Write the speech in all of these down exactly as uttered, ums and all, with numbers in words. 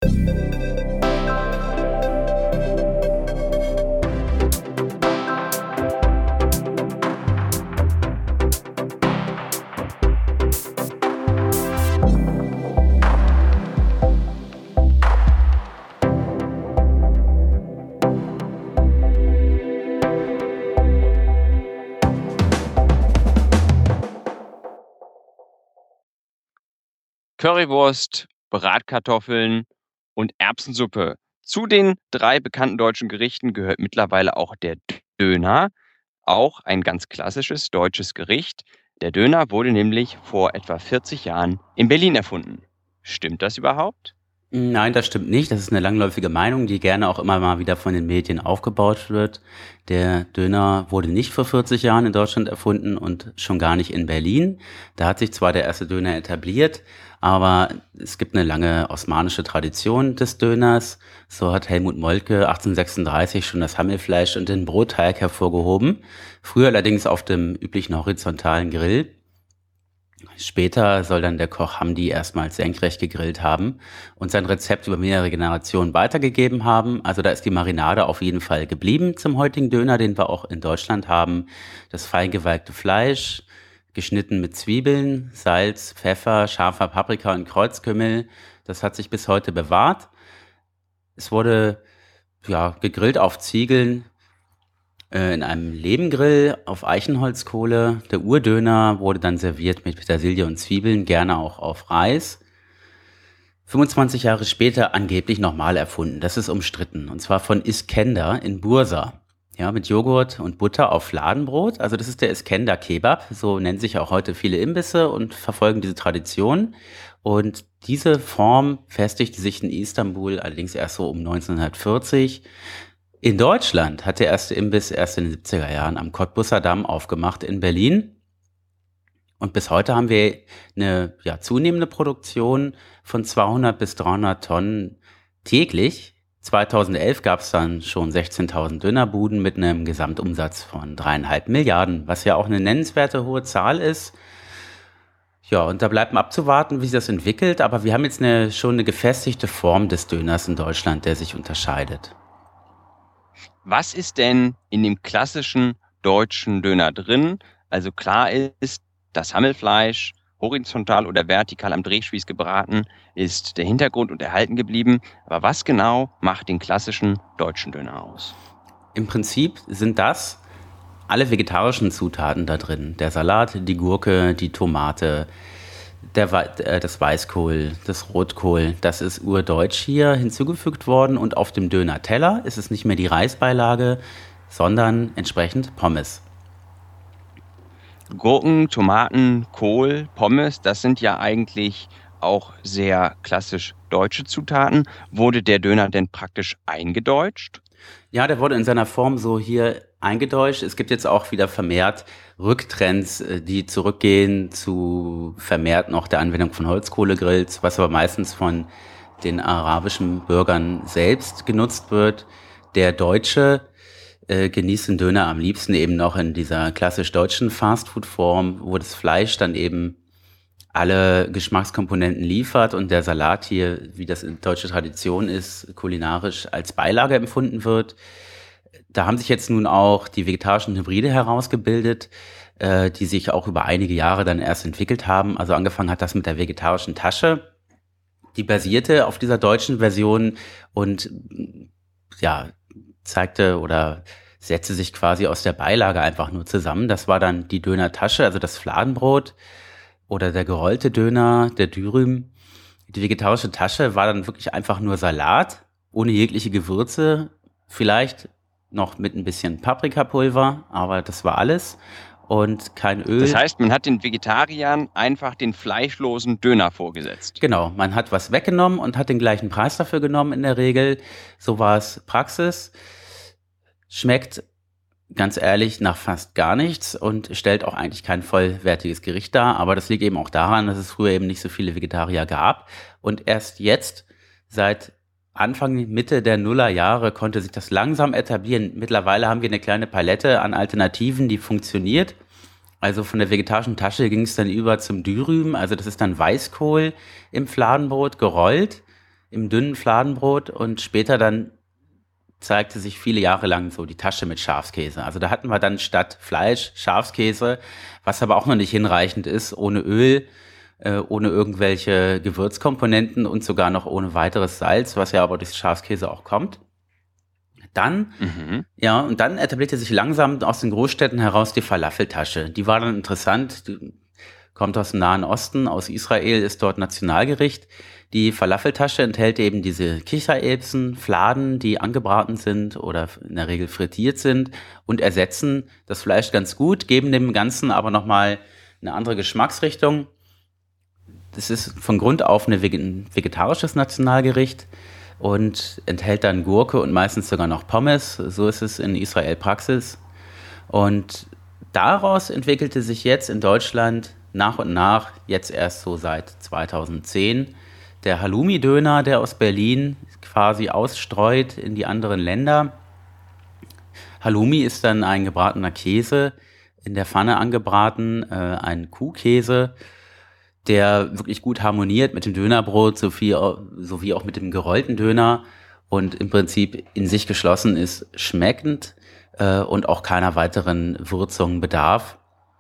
Currywurst, Bratkartoffeln und Erbsensuppe. Zu den drei bekannten deutschen Gerichten gehört mittlerweile auch der Döner, auch ein ganz klassisches deutsches Gericht. Der Döner wurde nämlich vor etwa vierzig Jahren in Berlin erfunden. Stimmt das überhaupt? Nein, das stimmt nicht. Das ist eine langläufige Meinung, die gerne auch immer mal wieder von den Medien aufgebaut wird. Der Döner wurde nicht vor vierzig Jahren in Deutschland erfunden und schon gar nicht in Berlin. Da hat sich zwar der erste Döner etabliert, aber es gibt eine lange osmanische Tradition des Döners. So hat Helmut Moltke achtzehnhundertsechsunddreißig schon das Hammelfleisch und den Brotteig hervorgehoben. Früher allerdings auf dem üblichen horizontalen Grill. Später soll dann der Koch Hamdi erstmals senkrecht gegrillt haben und sein Rezept über mehrere Generationen weitergegeben haben. Also da ist die Marinade auf jeden Fall geblieben zum heutigen Döner, den wir auch in Deutschland haben. Das fein gewalkte Fleisch, geschnitten mit Zwiebeln, Salz, Pfeffer, scharfer Paprika und Kreuzkümmel. Das hat sich bis heute bewahrt. Es wurde ja gegrillt auf Ziegeln, in einem Lebengrill auf Eichenholzkohle. Der Urdöner wurde dann serviert mit Petersilie und Zwiebeln, gerne auch auf Reis. fünfundzwanzig Jahre später angeblich nochmal erfunden. Das ist umstritten. Und zwar von Iskender in Bursa. Ja, mit Joghurt und Butter auf Fladenbrot. Also das ist der Iskender Kebab. So nennen sich auch heute viele Imbisse und verfolgen diese Tradition. Und diese Form festigte sich in Istanbul allerdings erst so um neunzehnhundertvierzig. In Deutschland hat der erste Imbiss erst in den siebziger Jahren am Cottbusser Damm aufgemacht in Berlin. Und bis heute haben wir eine ja, zunehmende Produktion von zweihundert bis dreihundert Tonnen täglich. zweitausendelf gab es dann schon sechzehntausend Dönerbuden mit einem Gesamtumsatz von dreieinhalb Milliarden, was ja auch eine nennenswerte hohe Zahl ist. Ja, und da bleibt mal abzuwarten, wie sich das entwickelt. Aber wir haben jetzt eine, schon eine gefestigte Form des Döners in Deutschland, der sich unterscheidet. Was ist denn in dem klassischen deutschen Döner drin? Also klar ist, das Hammelfleisch, horizontal oder vertikal am Drehspieß gebraten, ist der Hintergrund und erhalten geblieben. Aber was genau macht den klassischen deutschen Döner aus? Im Prinzip sind das alle vegetarischen Zutaten da drin. Der Salat, die Gurke, die Tomate, Der, äh, das Weißkohl, das Rotkohl, das ist urdeutsch hier hinzugefügt worden und auf dem Döner-Teller ist es nicht mehr die Reisbeilage, sondern entsprechend Pommes. Gurken, Tomaten, Kohl, Pommes, das sind ja eigentlich auch sehr klassisch deutsche Zutaten. Wurde der Döner denn praktisch eingedeutscht? Ja, der wurde in seiner Form so hier eingedeutscht. Es gibt jetzt auch wieder vermehrt Rücktrends, die zurückgehen zu vermehrt noch der Anwendung von Holzkohlegrills, was aber meistens von den arabischen Bürgern selbst genutzt wird. Der Deutsche äh, genießt den Döner am liebsten eben noch in dieser klassisch deutschen Fastfood-Form, wo das Fleisch dann eben alle Geschmackskomponenten liefert und der Salat hier, wie das in deutscher Tradition ist, kulinarisch als Beilage empfunden wird. Da haben sich jetzt nun auch die vegetarischen Hybride herausgebildet, äh, die sich auch über einige Jahre dann erst entwickelt haben. Also angefangen hat das mit der vegetarischen Tasche, die basierte auf dieser deutschen Version und ja, zeigte oder setzte sich quasi aus der Beilage einfach nur zusammen. Das war dann die Dönertasche, also das Fladenbrot oder der gerollte Döner, der Dürüm. Die vegetarische Tasche war dann wirklich einfach nur Salat, ohne jegliche Gewürze, vielleicht noch mit ein bisschen Paprikapulver, aber das war alles und kein Öl. Das heißt, man hat den Vegetariern einfach den fleischlosen Döner vorgesetzt. Genau, man hat was weggenommen und hat den gleichen Preis dafür genommen in der Regel. So war es Praxis. Schmeckt, ganz ehrlich, nach fast gar nichts und stellt auch eigentlich kein vollwertiges Gericht dar. Aber das liegt eben auch daran, dass es früher eben nicht so viele Vegetarier gab. Und erst jetzt, seit Anfang, Mitte der Nullerjahre, konnte sich das langsam etablieren. Mittlerweile haben wir eine kleine Palette an Alternativen, die funktioniert. Also von der vegetarischen Tasche ging es dann über zum Dürüm. Also das ist dann Weißkohl im Fladenbrot gerollt im dünnen Fladenbrot und später dann zeigte sich viele Jahre lang so die Tasche mit Schafskäse. Also da hatten wir dann statt Fleisch Schafskäse, was aber auch noch nicht hinreichend ist, ohne Öl, äh, ohne irgendwelche Gewürzkomponenten und sogar noch ohne weiteres Salz, was ja aber durch Schafskäse auch kommt. Dann, mhm. ja, und dann etablierte sich langsam aus den Großstädten heraus die Falafeltasche. Die war dann interessant, die kommt aus dem Nahen Osten, aus Israel, ist dort Nationalgericht. Die Falafeltasche enthält eben diese Kichererbsen, Fladen, die angebraten sind oder in der Regel frittiert sind und ersetzen das Fleisch ganz gut, geben dem Ganzen aber nochmal eine andere Geschmacksrichtung. Das ist von Grund auf ein vegetarisches Nationalgericht und enthält dann Gurke und meistens sogar noch Pommes. So ist es in Israel Praxis. Und daraus entwickelte sich jetzt in Deutschland nach und nach, jetzt erst so seit zweitausendzehn, der Halloumi-Döner, der aus Berlin quasi ausstreut in die anderen Länder. Halloumi ist dann ein gebratener Käse, in der Pfanne angebraten, äh, ein Kuhkäse, der wirklich gut harmoniert mit dem Dönerbrot sowie, sowie auch mit dem gerollten Döner und im Prinzip in sich geschlossen ist, schmeckend äh, und auch keiner weiteren Würzung bedarf.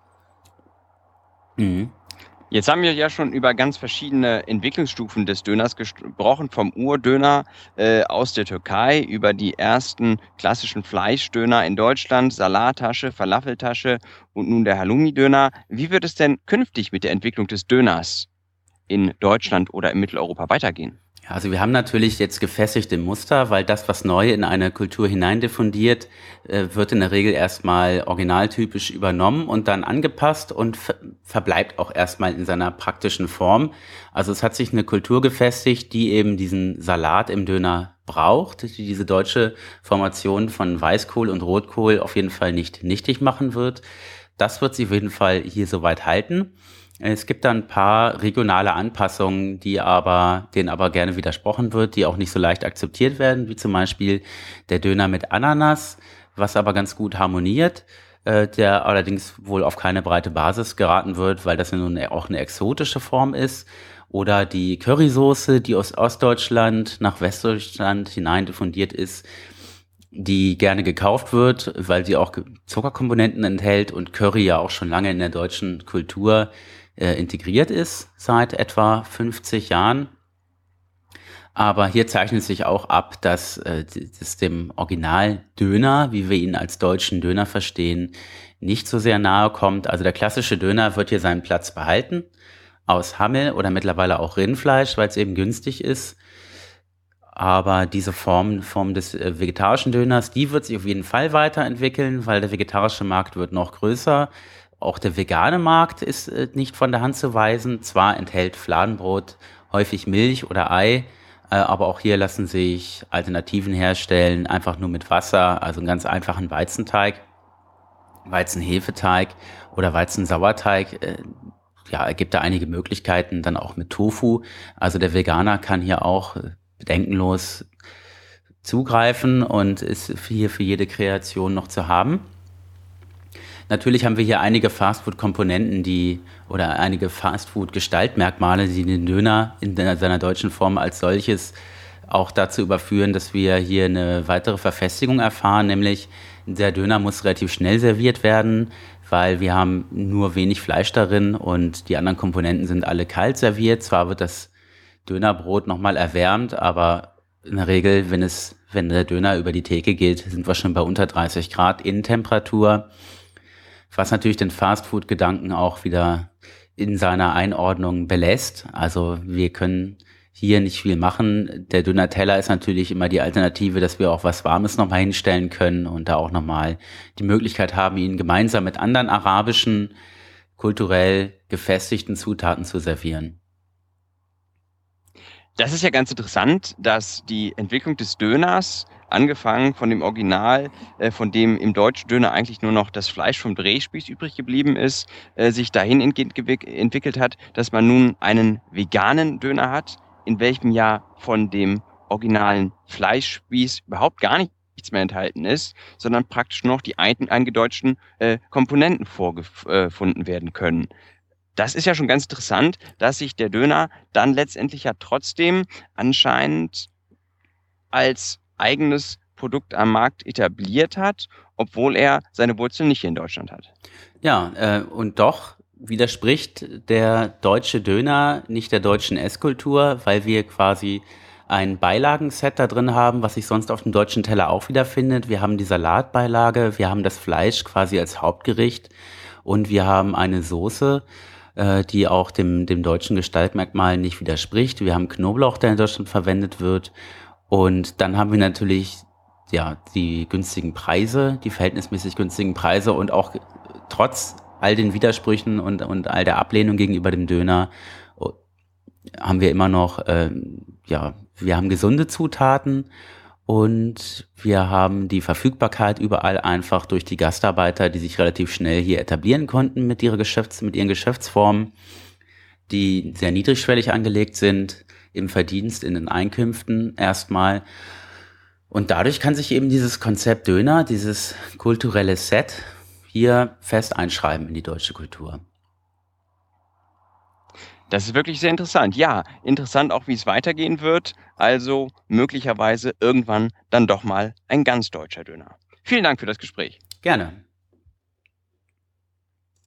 Mhm. Jetzt haben wir ja schon über ganz verschiedene Entwicklungsstufen des Döners gesprochen, vom Urdöner äh, aus der Türkei über die ersten klassischen Fleischdöner in Deutschland, Salattasche, Falafeltasche und nun der Halloumi-Döner. Wie wird es denn künftig mit der Entwicklung des Döners in Deutschland oder in Mitteleuropa weitergehen? Ja, also wir haben natürlich jetzt gefestigte Muster, weil das, was neu in eine Kultur hineindiffundiert, äh, wird in der Regel erstmal originaltypisch übernommen und dann angepasst und ver- verbleibt auch erstmal in seiner praktischen Form. Also es hat sich eine Kultur gefestigt, die eben diesen Salat im Döner braucht, die diese deutsche Formation von Weißkohl und Rotkohl auf jeden Fall nicht nichtig machen wird. Das wird sich auf jeden Fall hier soweit halten. Es gibt da ein paar regionale Anpassungen, die aber, denen aber gerne widersprochen wird, die auch nicht so leicht akzeptiert werden, wie zum Beispiel der Döner mit Ananas, was aber ganz gut harmoniert, äh, der allerdings wohl auf keine breite Basis geraten wird, weil das ja nun auch eine exotische Form ist. Oder die Currysoße, die aus Ostdeutschland nach Westdeutschland hinein diffundiert ist, die gerne gekauft wird, weil sie auch Zuckerkomponenten enthält und Curry ja auch schon lange in der deutschen Kultur äh, integriert ist, seit etwa fünfzig Jahren. Aber hier zeichnet sich auch ab, dass äh, das dem Original-Döner, wie wir ihn als deutschen Döner verstehen, nicht so sehr nahe kommt. Also der klassische Döner wird hier seinen Platz behalten, aus Hammel oder mittlerweile auch Rindfleisch, weil es eben günstig ist. Aber diese Form, Form des äh, vegetarischen Döners, die wird sich auf jeden Fall weiterentwickeln, weil der vegetarische Markt wird noch größer. Auch der vegane Markt ist äh, nicht von der Hand zu weisen. Zwar enthält Fladenbrot häufig Milch oder Ei, äh, aber auch hier lassen sich Alternativen herstellen, einfach nur mit Wasser, also einen ganz einfachen Weizenteig, Weizenhefeteig oder Weizensauerteig. Äh, ja, es gibt da einige Möglichkeiten, dann auch mit Tofu. Also der Veganer kann hier auch äh, bedenkenlos zugreifen und ist hier für jede Kreation noch zu haben. Natürlich haben wir hier einige Fastfood-Komponenten, die oder einige Fastfood-Gestaltmerkmale, die den Döner in seiner deutschen Form als solches auch dazu überführen, dass wir hier eine weitere Verfestigung erfahren, nämlich der Döner muss relativ schnell serviert werden, weil wir haben nur wenig Fleisch darin und die anderen Komponenten sind alle kalt serviert. Zwar wird das Dönerbrot nochmal erwärmt, aber in der Regel, wenn es, wenn der Döner über die Theke geht, sind wir schon bei unter dreißig Grad Innentemperatur, was natürlich den Fastfood-Gedanken auch wieder in seiner Einordnung belässt. Also wir können hier nicht viel machen. Der Döner-Teller ist natürlich immer die Alternative, dass wir auch was Warmes nochmal hinstellen können und da auch nochmal die Möglichkeit haben, ihn gemeinsam mit anderen arabischen, kulturell gefestigten Zutaten zu servieren. Das ist ja ganz interessant, dass die Entwicklung des Döners, angefangen von dem Original, äh, von dem im deutschen Döner eigentlich nur noch das Fleisch vom Drehspieß übrig geblieben ist, äh, sich dahin entwick- entwickelt hat, dass man nun einen veganen Döner hat, in welchem ja von dem originalen Fleischspieß überhaupt gar nichts mehr enthalten ist, sondern praktisch nur noch die ein- eingedeutschten äh, Komponenten vorgefunden werden können. Das ist ja schon ganz interessant, dass sich der Döner dann letztendlich ja trotzdem anscheinend als eigenes Produkt am Markt etabliert hat, obwohl er seine Wurzeln nicht hier in Deutschland hat. Ja, äh, und doch widerspricht der deutsche Döner nicht der deutschen Esskultur, weil wir quasi ein Beilagenset da drin haben, was sich sonst auf dem deutschen Teller auch wiederfindet. Wir haben die Salatbeilage, wir haben das Fleisch quasi als Hauptgericht und wir haben eine Soße, äh, die auch dem, dem deutschen Gestaltmerkmal nicht widerspricht. Wir haben Knoblauch, der in Deutschland verwendet wird. Und dann haben wir natürlich ja die günstigen Preise, die verhältnismäßig günstigen Preise und auch trotz all den Widersprüchen und, und all der Ablehnung gegenüber dem Döner haben wir immer noch, ähm, ja, wir haben gesunde Zutaten und wir haben die Verfügbarkeit überall einfach durch die Gastarbeiter, die sich relativ schnell hier etablieren konnten mit ihrer Geschäfts-, mit ihren Geschäftsformen, die sehr niedrigschwellig angelegt sind, im Verdienst, in den Einkünften erstmal. Und dadurch kann sich eben dieses Konzept Döner, dieses kulturelle Set hier fest einschreiben in die deutsche Kultur. Das ist wirklich sehr interessant. Ja, interessant auch, wie es weitergehen wird. Also möglicherweise irgendwann dann doch mal ein ganz deutscher Döner. Vielen Dank für das Gespräch. Gerne.